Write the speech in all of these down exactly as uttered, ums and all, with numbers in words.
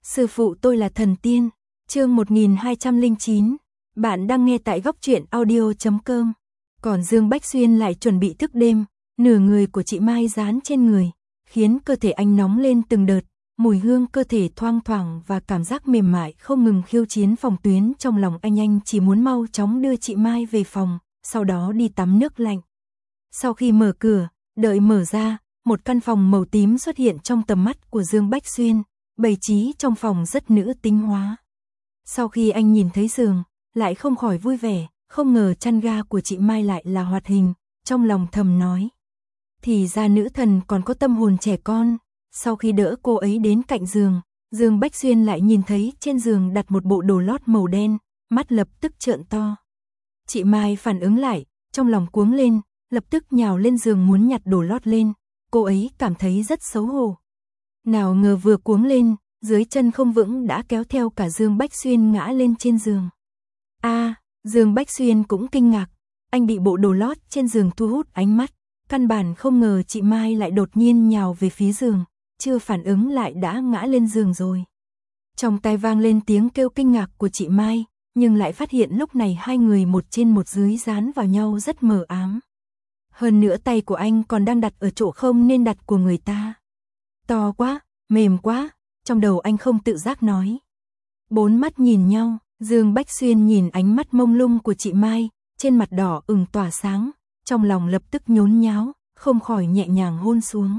Sư phụ tôi là thần tiên. Chương một nghìn hai trăm lẻ chín. Bạn đang nghe tại góc truyện audio chấm com. Còn Dương Bách Xuyên lại chuẩn bị thức đêm, nửa người của chị Mai dán trên người, khiến cơ thể anh nóng lên từng đợt, mùi hương cơ thể thoang thoảng và cảm giác mềm mại không ngừng khiêu chiến phòng tuyến trong lòng anh. Anh chỉ muốn mau chóng đưa chị Mai về phòng, sau đó đi tắm nước lạnh. Sau khi mở cửa, đợi mở ra, một căn phòng màu tím xuất hiện trong tầm mắt của Dương Bách Xuyên, bày trí trong phòng rất nữ tính hóa. Sau khi anh nhìn thấy giường, lại không khỏi vui vẻ, không ngờ chăn ga của chị Mai lại là hoạt hình, trong lòng thầm nói. Thì ra nữ thần còn có tâm hồn trẻ con. Sau khi đỡ cô ấy đến cạnh giường, Dương Bách Xuyên lại nhìn thấy trên giường đặt một bộ đồ lót màu đen, mắt lập tức trợn to. Chị Mai phản ứng lại, trong lòng cuống lên, lập tức nhào lên giường muốn nhặt đồ lót lên, cô ấy cảm thấy rất xấu hổ. Nào ngờ vừa cuống lên, dưới chân không vững đã kéo theo cả Dương Bách Xuyên ngã lên trên giường. A, à, Dương Bách Xuyên cũng kinh ngạc, anh bị bộ đồ lót trên giường thu hút ánh mắt, căn bản không ngờ chị Mai lại đột nhiên nhào về phía giường, chưa phản ứng lại đã ngã lên giường rồi. Trong tai vang lên tiếng kêu kinh ngạc của chị Mai, nhưng lại phát hiện lúc này hai người một trên một dưới dán vào nhau rất mờ ám. Hơn nữa tay của anh còn đang đặt ở chỗ không nên đặt của người ta. To quá, mềm quá, trong đầu anh không tự giác nói. Bốn mắt nhìn nhau, Dương Bách Xuyên nhìn ánh mắt mông lung của chị Mai, trên mặt đỏ ửng tỏa sáng, trong lòng lập tức nhốn nháo, không khỏi nhẹ nhàng hôn xuống.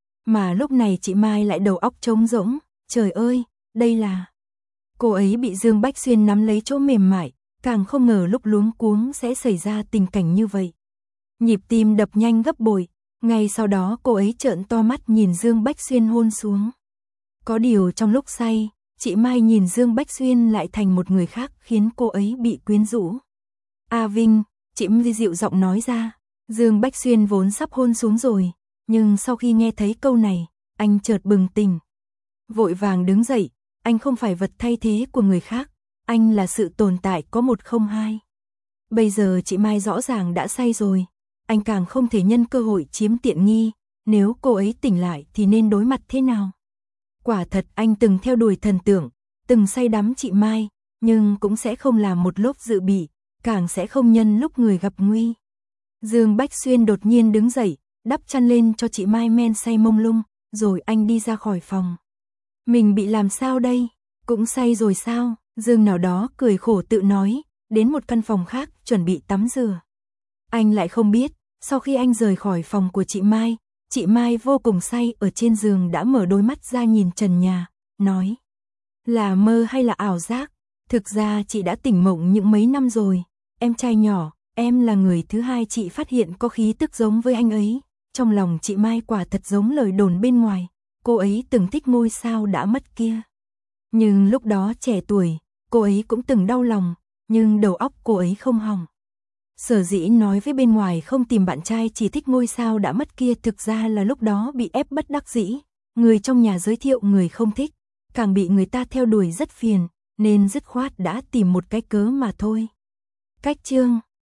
Mà lúc này chị Mai lại đầu óc trống rỗng, trời ơi, đây là... Cô ấy bị Dương Bách Xuyên nắm lấy chỗ mềm mại, càng không ngờ lúc luống cuống sẽ xảy ra tình cảnh như vậy. Nhịp tim đập nhanh gấp bội, ngay sau đó cô ấy trợn to mắt nhìn Dương Bách Xuyên hôn xuống. Có điều trong lúc say, chị Mai nhìn Dương Bách Xuyên lại thành một người khác khiến cô ấy bị quyến rũ. A Vinh, chị Mai dịu giọng nói ra, Dương Bách Xuyên vốn sắp hôn xuống rồi, nhưng sau khi nghe thấy câu này, anh chợt bừng tỉnh. Vội vàng đứng dậy, anh không phải vật thay thế của người khác, anh là sự tồn tại có một không hai. Bây giờ chị Mai rõ ràng đã say rồi, anh càng không thể nhân cơ hội chiếm tiện nghi, nếu cô ấy tỉnh lại thì nên đối mặt thế nào? Quả thật anh từng theo đuổi thần tượng, từng say đắm chị Mai, nhưng cũng sẽ không làm một lốp dự bị, càng sẽ không nhân lúc người gặp nguy. Dương Bách Xuyên đột nhiên đứng dậy, đắp chăn lên cho chị Mai men say mông lung, rồi anh đi ra khỏi phòng. Mình bị làm sao đây? Cũng say rồi sao? Dương nào đó cười khổ tự nói, đến một căn phòng khác chuẩn bị tắm rửa. Anh lại không biết, sau khi anh rời khỏi phòng của chị Mai, chị Mai vô cùng say ở trên giường đã mở đôi mắt ra nhìn trần nhà, nói. Là mơ hay là ảo giác? Thực ra chị đã tỉnh mộng những mấy năm rồi, em trai nhỏ, em là người thứ hai chị phát hiện có khí tức giống với anh ấy. Trong lòng chị Mai quả thật giống lời đồn bên ngoài, cô ấy từng thích ngôi sao đã mất kia. Nhưng lúc đó trẻ tuổi, cô ấy cũng từng đau lòng, nhưng đầu óc cô ấy không hỏng. Sở dĩ nói với bên ngoài không tìm bạn trai chỉ thích ngôi sao đã mất kia thực ra là lúc đó bị ép bất đắc dĩ, người trong nhà giới thiệu người không thích, càng bị người ta theo đuổi rất phiền, nên dứt khoát đã tìm một cái cớ mà thôi. Cách chương